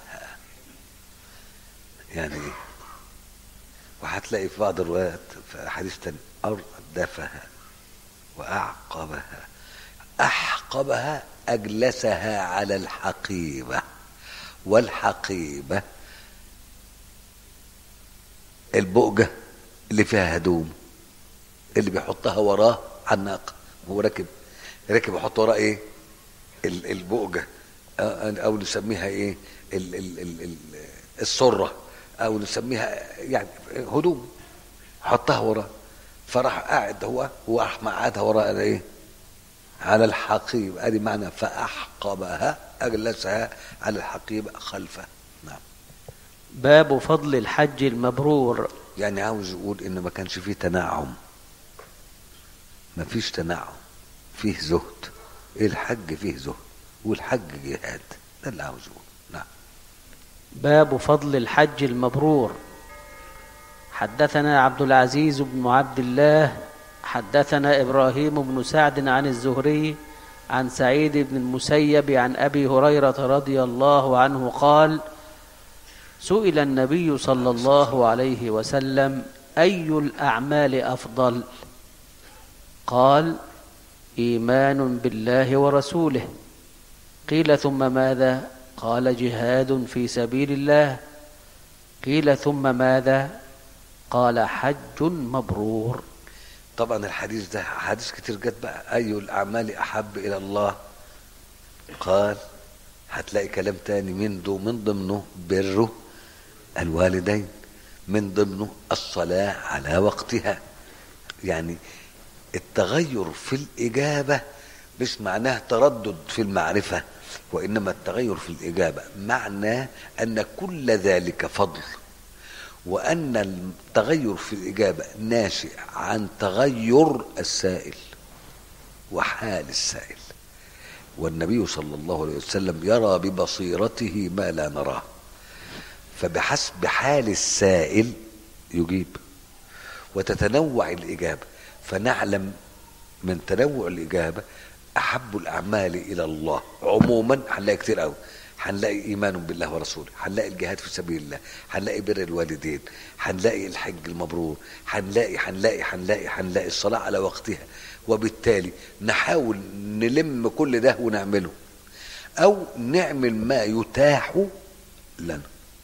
يعني ايه؟ وهتلاقي في بعض الروايات في حديث تاني أردفها وأعقبها. أحقبها أجلسها على الحقيبة، والحقيبة البؤجة اللي فيها هدوم اللي بيحطها وراه على الناقة. هو راكب راكب يحط وراه ايه؟ البؤجة، او نسميها ايه؟ ال ال ال ال السرة، او نسميها يعني هدوم، حطها وراه. فراح قاعد هو هو راح مقعدها وراه على ايه؟ على الحقيب. ادي معنى فأحقبها، اجلسها على الحقيبة خلفه. نعم. باب فضل الحج المبرور. يعني عاوز يقول ان ما كانش فيه تنعم، ما فيش تنعم، فيه زهد. الحج فيه زهد والحج جهاد، ده اللي عاوز يقول. نعم. باب فضل الحج المبرور. حدثنا عبد العزيز بن عبد الله حدثنا إبراهيم بن سعد عن الزهري عن سعيد بن المسيب عن أبي هريرة رضي الله عنه قال: سئل النبي صلى الله عليه وسلم: أي الأعمال أفضل؟ قال: إيمان بالله ورسوله. قيل: ثم ماذا؟ قال: جهاد في سبيل الله. قيل: ثم ماذا؟ قال: حج مبرور. طبعا الحديث ده حديث كتير جت بقى. أي الأعمال أحب إلى الله؟ قال هتلاقي كلام تاني من دو من ضمنه بر الوالدين، من ضمنه الصلاة على وقتها. يعني التغير في الإجابة مش معناه تردد في المعرفة، وإنما التغير في الإجابة معناه أن كل ذلك فضل، وأن التغير في الإجابة ناشئ عن تغير السائل وحال السائل، والنبي صلى الله عليه وسلم يرى ببصيرته ما لا نراه، فبحسب حال السائل يجيب، وتتنوع الإجابة. فنعلم من تنوع الإجابة أحب الأعمال إلى الله عموما هنلاقي كتير قوي. هنلاقي إيمان بالله ورسوله، هنلاقي الجهاد في سبيل الله، هنلاقي بر الوالدين، هنلاقي الحج المبرور، هنلاقي هنلاقي هنلاقي هنلاقي الصلاة على وقتها. وبالتالي نحاول نلم كل ده ونعمله، أو نعمل ما يتاح لنا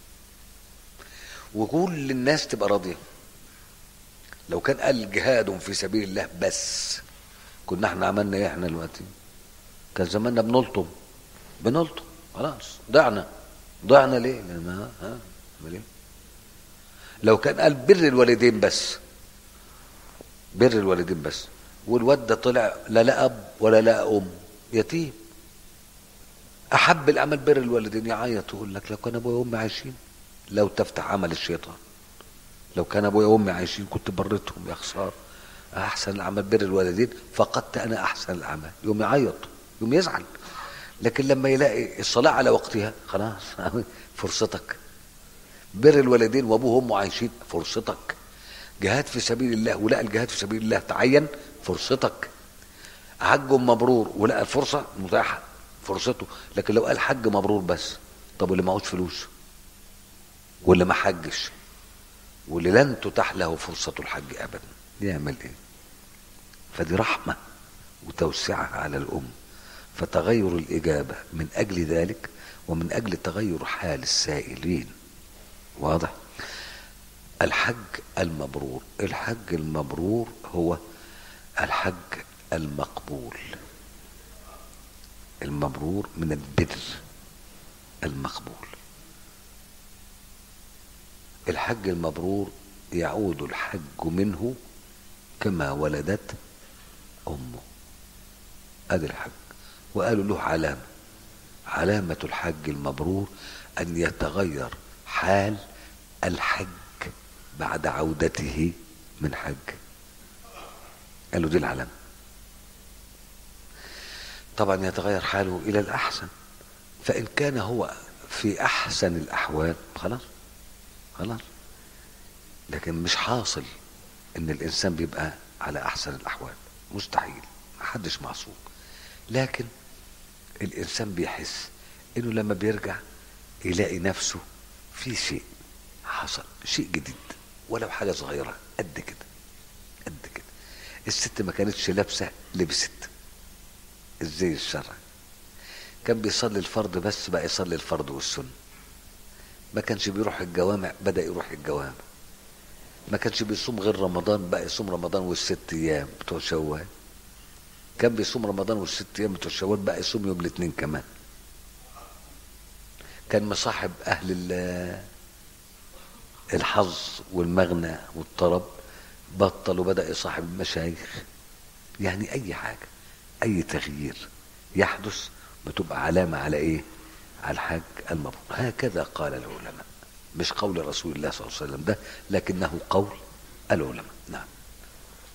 وكل الناس تبقى راضية. لو كان قال جهاد في سبيل الله بس، كنا احنا عملنا ايه احنا دلوقتي؟ كان زماننا بنلطم بنلطم خلاص، ضعنا ضعنا ليه؟ لما ها ليه؟ لو كان قال بر الوالدين بس، بر الوالدين بس، والواد ده طلع لا لا اب ولا لا ام، يتيم، احب الاعمال بر الوالدين، يعيط ويقول لك لو كان ابويا وامي عايشين. لو تفتح عمل الشيطان، لو كان ابويا وامي عايشين كنت بريتهم، يا خساره، احسن الاعمال بر الوالدين، فقدت انا احسن الاعمال. يوم يعيط، يوم يزعل. لكن لما يلاقي الصلاه على وقتها خلاص فرصتك. بر الوالدين وابوه وامه عايشين، فرصتك. جهاد في سبيل الله ولقى الجهاد في سبيل الله تعين، فرصتك. حج مبرور ولقى الفرصه متاحه، فرصته. لكن لو قال حج مبرور بس، طب واللي معهوش فلوس، واللي ما حجش، واللي لن تتاح له فرصه الحج ابدا، يعمل ايه؟ فدي رحمه وتوسعه على الام. فتغير الاجابه من اجل ذلك، ومن اجل تغير حال السائلين. واضح؟ الحج المبرور. الحج المبرور هو الحج المقبول. المبرور من البر المقبول. الحج المبرور يعود الحج منه كما ولدت امه. ادي الحج. وقالوا له علامه، علامه الحج المبرور ان يتغير حال الحج بعد عودته من حج. قالوا دي العلامه. طبعا يتغير حاله الى الاحسن، فان كان هو في احسن الاحوال خلاص خلاص. لكن مش حاصل ان الانسان بيبقى على احسن الاحوال، مستحيل، محدش معصوم. لكن الانسان بيحس انه لما بيرجع يلاقي نفسه في شيء حصل، شيء جديد، ولو حاجه صغيره قد كده قد كده. الست ما كانتش لابسه، لبست الزي الشرعي. كان بيصلي الفرض بس، بقى يصلي الفرض والسنه. ما كانش بيروح الجوامع، بدا يروح الجوامع. ما كانش بيصوم غير رمضان، بقى يصوم رمضان والست ايام بتوع شوال. كان بيصوم رمضان والست ايام بتوع شوال، بقى يصوم يوم الاثنين كمان. كان مصاحب اهل الحظ والمغنى والطرب، بطل وبدا يصاحب المشايخ. يعني اي حاجه، اي تغيير يحدث بتبقى علامه على ايه؟ على الحج المبرور. هكذا قال العلماء، مش قول رسول الله صلى الله عليه وسلم ده، لكنه قول العلماء. نعم.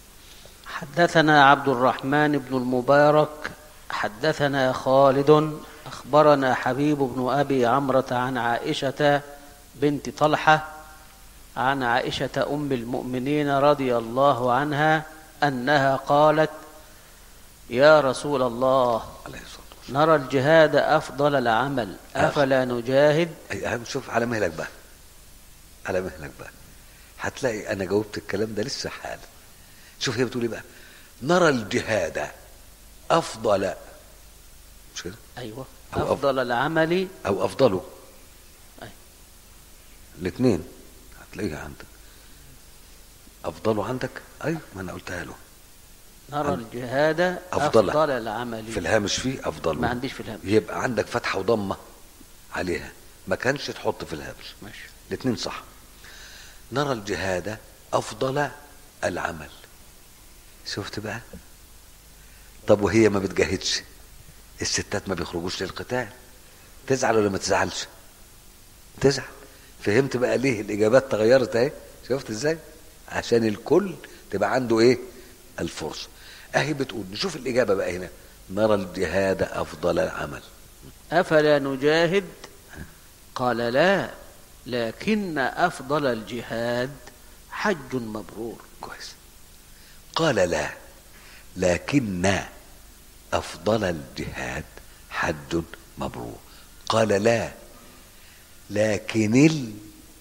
حدثنا عبد الرحمن بن المبارك حدثنا خالد أخبرنا حبيب بن أبي عمرة عن عائشة بنت طلحة عن عائشة أم المؤمنين رضي الله عنها أنها قالت: يا رسول الله، عليه الصلاة والسلام، نرى الجهاد أفضل العمل، أفلا نجاهد؟ أي شوف على مهلك بقى، على مهلك بقى، هتلاقي أنا جاوبت الكلام ده لسه حالا. شوف هي بتقول إيه بقى؟ نرى الجهاد أفضل، مش كده؟ أيوة، أو أفضل العمل أو أفضله، أي. الاثنين هتلاقيها عندك. أفضله عندك، أي ما أنا قلتها له. نرى الجهاد أفضل. أفضل العمل. في الهامش فيه أفضل، ما عنديش في الهامش. يبقى عندك فتحة وضمة عليها، ما كانش تحط في الهامش. ماشي. الاثنين صح. نرى الجهاد أفضل العمل. شفت بقى؟ طب وهي ما بتجاهدش، الستات ما بيخرجوش للقتال، تزعل ولا ما تزعلش؟ تزعل. فهمت بقى ليه الإجابات تغيرت اهي؟ شفت ازاي؟ عشان الكل تبقى عنده ايه؟ الفرصة. اهي بتقول، نشوف الإجابة بقى هنا. نرى الجهاد أفضل العمل. أفلا نجاهد؟ قال: لا، لكن أفضل الجهاد حج مبرور. كويس. قال: لا، لكن أفضل الجهاد حج مبرور. قال: لا، لكن ال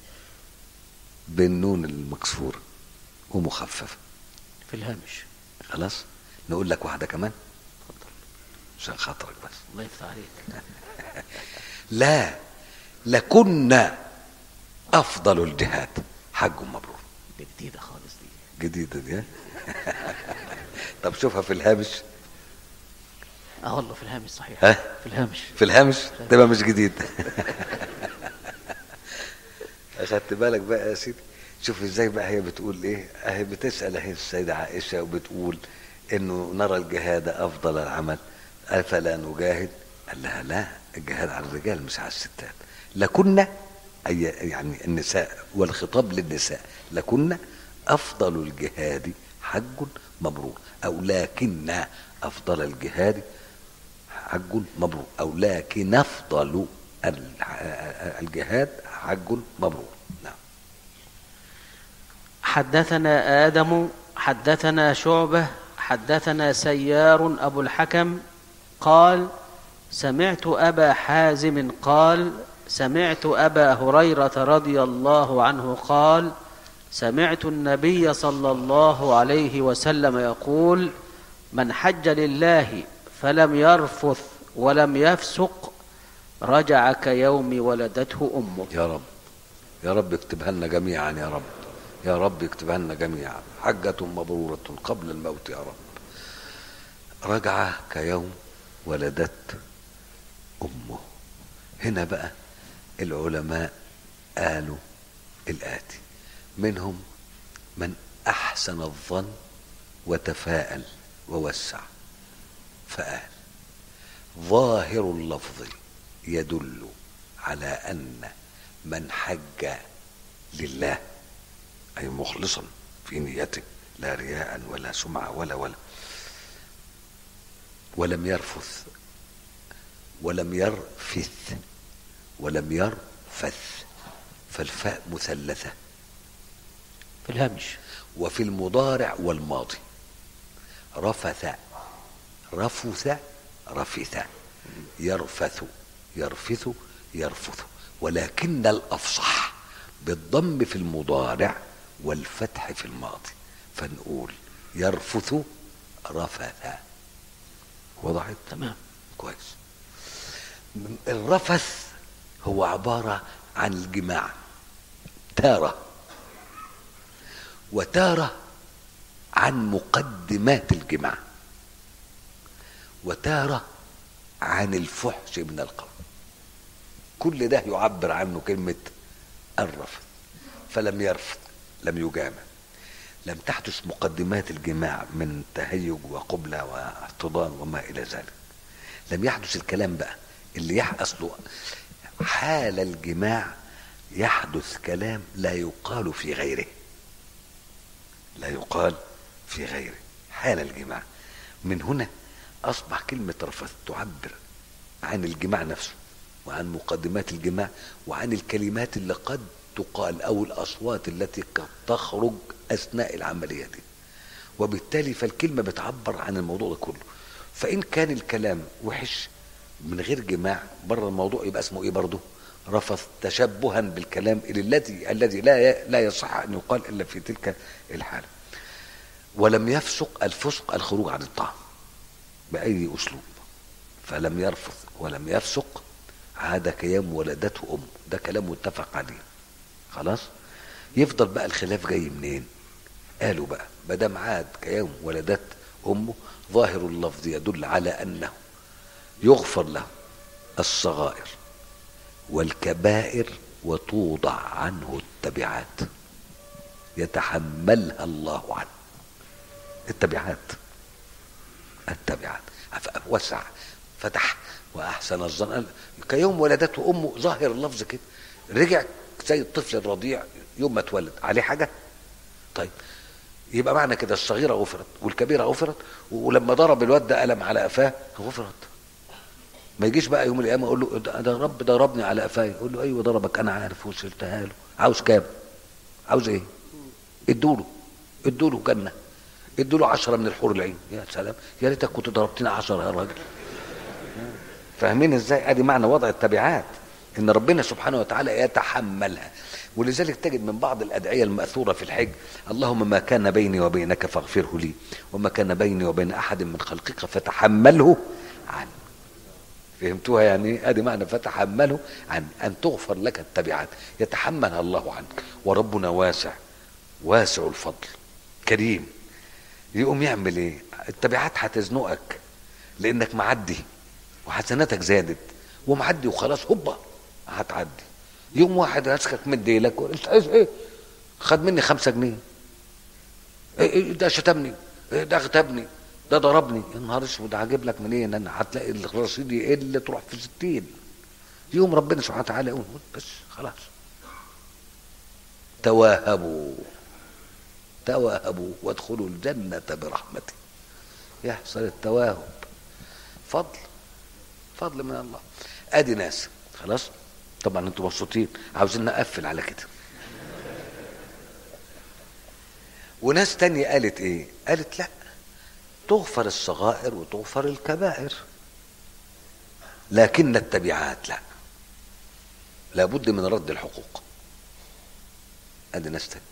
بالنون المكسورة ومخففة في الهامش. خلاص. نقول لك واحدة كمان اتفضل عشان خاطرك بس. الله يفتح عليك. لا، لكن أفضل الجهاد حج مبرور. دي جديدة خالص دي. جديدة دي. طب شوفها في الهامش. اه والله في الهامش صحيح. ها؟ في الهامش. في الهامش تبقى مش جديد. اخدت بالك بقى يا سيدي؟ شوف ازاي بقى هي بتقول ايه. اهي بتسأل اهي السيدة عائشة وبتقول انه نرى الجهاد افضل العمل، افلا نجاهد؟ قال لها: لا، الجهاد على الرجال مش على الستات. لكن أي يعني النساء، والخطاب للنساء، لكن افضل الجهاد حج مبرور، او لكن افضل الجهاد حج مبرور، او لكن افضل الجهاد حج مبرور. نعم. حدثنا آدم حدثنا شعبة حدثنا سيار أبو الحكم قال: سمعت أبا حازم قال: سمعت أبا هريرة رضي الله عنه قال: سمعت النبي صلى الله عليه وسلم يقول: من حج لله فلم يرفث ولم يفسق رجع كيوم ولدته أمه. يا رب، يا رب اكتبها لنا جميعا يا رب، يا رب اكتبها لنا جميعا. حجة مبرورة قبل الموت يا رب. رجع كيوم ولدت أمه. هنا بقى العلماء قالوا الآتي: منهم من أحسن الظن وتفاءل ووسع، فقال: ظاهر اللفظ يدل على أن من حج لله، أي مخلصا في نيته، لا رياء ولا سمعة ولا ولا ولم يرفث ولم يرفث ولم يرفث، فالفاء مثلثة في الهامش. وفي المضارع والماضي. رفث رفث رفث، يرفث يرفث يرفث، ولكن الأفصح بالضم في المضارع والفتح في الماضي، فنقول يرفث رفث. وضحت؟ تمام. كويس. الرفث هو عبارة عن الجماع تارة، وتارة عن مقدمات الجماع، وتارة عن الفحش من القول. كل ده يعبر عنه كلمة الرفث. فلم يرفث، لم يجامع، لم تحدث مقدمات الجماع من تهيج وقبلة واحتضان وما إلى ذلك. لم يحدث الكلام بقى اللي يحدث له حال الجماع، يحدث كلام لا يقال في غيره، لا يقال في غيره حال الجماع. من هنا أصبح كلمة رفث تعبر عن الجماع نفسه، وعن مقدمات الجماع، وعن الكلمات اللي قد تقال او الاصوات التي قد تخرج اثناء العمليه دي. وبالتالي فالكلمه بتعبر عن الموضوع ده كله. فان كان الكلام وحش من غير جماع بره الموضوع يبقى اسمه ايه برضه؟ رفث، تشبها بالكلام الذي الذي لا لا يصح ان يقال الا في تلك الحاله. ولم يفسق، الفسق الخروج عن الطاعه باي اسلوب. فلم يرفث ولم يفسق عاد كيوم ولدته امه، ده كلام متفق عليه. خلاص. يفضل بقى الخلاف جاي منين؟ قالوا بقى ما دام عاد كيوم ولدت امه، ظاهر اللفظ يدل على انه يغفر له الصغائر والكبائر وتوضع عنه التبعات، يتحملها الله عنه. التبعات التبعات وسع، فتح واحسن الظن. كيوم ولدته امه، ظاهر اللفظ كده، رجع زي الطفل الرضيع يوم ما اتولد عليه حاجه. طيب يبقى معنى كده الصغيره غفرت والكبيره غفرت، ولما ضرب الواد ده قلم على قفاه غفرت. ما يجيش بقى يوم القيامه يقول له ده رب ضربني على قفاي، يقول له ايوه ضربك انا عارف وشلتها له. عاوز كام؟ عاوز ايه؟ ادوا له ادوا له جنه، ادوا له عشرة من الحور العين. يا سلام، يا ريتك كنت ضربتني عشرة يا راجل. فاهمين ازاي؟ ادي معنى وضع التبعات، ان ربنا سبحانه وتعالى يتحملها. ولذلك تجد من بعض الادعيه الماثوره في الحج: اللهم ما كان بيني وبينك فاغفره لي، وما كان بيني وبين احد من خلقك فتحمله عني. فهمتوها يعني؟ ادي معنى فتحمله عن ان تغفر لك التبعات، يتحملها الله عنك. وربنا واسع، واسع الفضل، كريم. يقوم يعمل ايه؟ التبعات هتزنقك لانك معدي وحسناتك زادت ومعدي وخلاص، هوبا هتعدي. يوم واحد هسكك من ديلك، انت عايز ايه؟ خد مني خمسة جنيه، إيه ده شتمني، إيه ده اغتابني، ده ضربني. يا نهار اسود، هجيب لك منين انا؟ هتلاقي الرصيد يقل تروح في ستين. يوم ربنا سبحانه وتعالى يقول بس خلاص. تواهبوا تواهبوا وادخلوا الجنة برحمته. يحصل التواهب، فضل فضل من الله. ادي ناس خلاص. طبعا انتوا مبسوطين، عاوزين نقفل على كده. وناس تانية قالت ايه؟ قالت لا، تغفر الصغائر وتغفر الكبائر، لكن التبعات لا، لابد من رد الحقوق. ادي ناس تانية.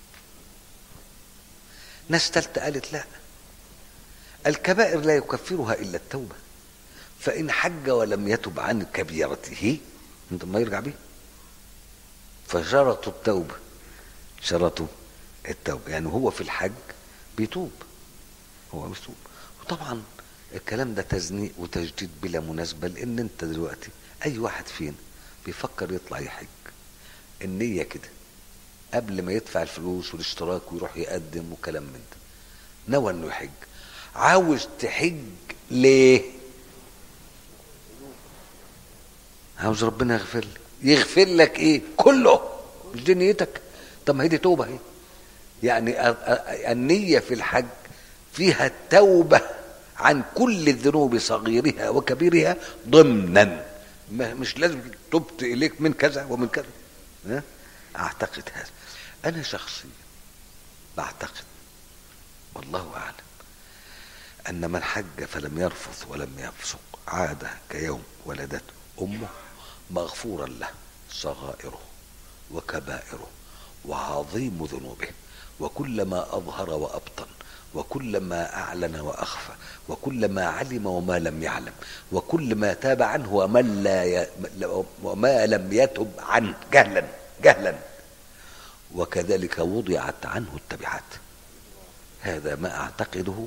ناس تالتة قالت لا، الكبائر لا يكفرها الا التوبة، فان حج ولم يتب عن كبيرته انت ما يرجع بيه. فشرطوا التوبة، شرطوا التوبة، يعني هو في الحج بيتوب، هو بيتوب. وطبعا الكلام ده تزنيق وتجديد بلا مناسبة، لان انت دلوقتي اي واحد فينا بيفكر يطلع يحج، النية كده قبل ما يدفع الفلوس والاشتراك ويروح يقدم وكلام من ده، نوى انه يحج. عاوز تحج ليه؟ عاوز ربنا يغفر لك. يغفر لك ايه؟ كله، مش دي نيتك؟ طب ما هي دي توبه اهي. يعني النيه في الحج فيها التوبه عن كل الذنوب صغيرها وكبيرها ضمنا، مش لازم تبت اليك من كذا ومن كذا. اعتقد هذا، انا شخصيا بعتقد والله اعلم ان من حج فلم يرفث ولم يفسق عاد كيوم ولدته امه مغفورا له صغائره وكبائره وعظيم ذنوبه، وكل ما اظهر وابطن، وكل ما اعلن واخفى، وكل ما علم وما لم يعلم، وكل ما تاب عنه ومن لا ي... وما لم يتب عنه جهلا جهلا، وكذلك وضعت عنه التبعات. هذا ما اعتقده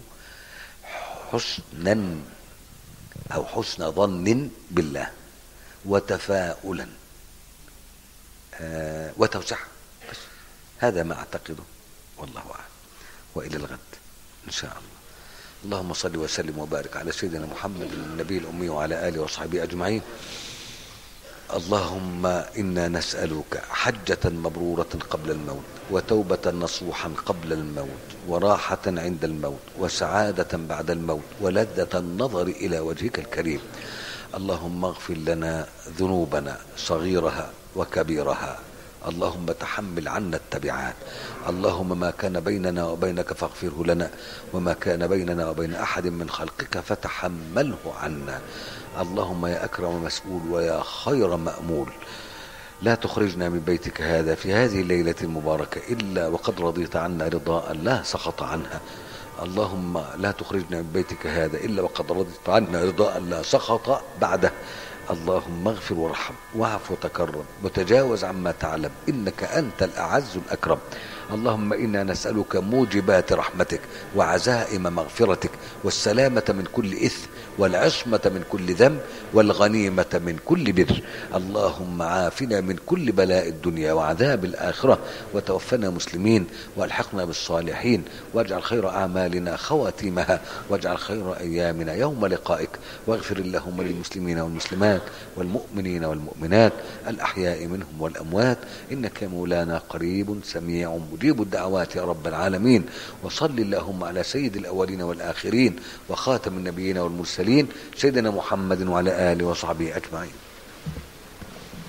حسنا او حسن ظن بالله وتفاؤلا آه وتوسعا، بس هذا ما اعتقده والله اعلم. والى الغد ان شاء الله. اللهم صل وسلم وبارك على سيدنا محمد النبي الامي وعلى اله وصحبه اجمعين. اللهم انا نسالك حجه مبروره قبل الموت، وتوبه نصوحا قبل الموت، وراحه عند الموت، وسعاده بعد الموت، ولذه النظر الى وجهك الكريم. اللهم اغفر لنا ذنوبنا صغيرها وكبيرها. اللهم تحمل عنا التبعات. اللهم ما كان بيننا وبينك فاغفره لنا، وما كان بيننا وبين أحد من خلقك فتحمله عنا. اللهم يا أكرم مسؤول ويا خير مأمول، لا تخرجنا من بيتك هذا في هذه الليلة المباركة إلا وقد رضيت عنا رضاء لا سخط عنها. اللهم لا تخرجنا من بيتك هذا إلا وقد رضيت عنا رضاء لا سخط بعده. اللهم اغفر وارحم واعف وتكرم وتجاوز عما تعلم، إنك أنت الأعز الأكرم. اللهم إنا نسألك موجبات رحمتك وعزائم مغفرتك والسلامة من كل إثم والعصمة من كل ذنب والغنيمة من كل بر. اللهم عافنا من كل بلاء الدنيا وعذاب الآخرة، وتوفنا مسلمين والحقنا بالصالحين، واجعل خير أعمالنا خواتيمها، واجعل خير أيامنا يوم لقائك. واغفر اللهم للمسلمين والمسلمات والمؤمنين والمؤمنات الأحياء منهم والأموات، إنك مولانا قريب سميع مجيب الدعوات يا رب العالمين. وصل اللهم على سيد الأولين والآخرين وخاتم النبيين والمرسلين سيدنا محمد وعلى آله وصحبه أجمعين.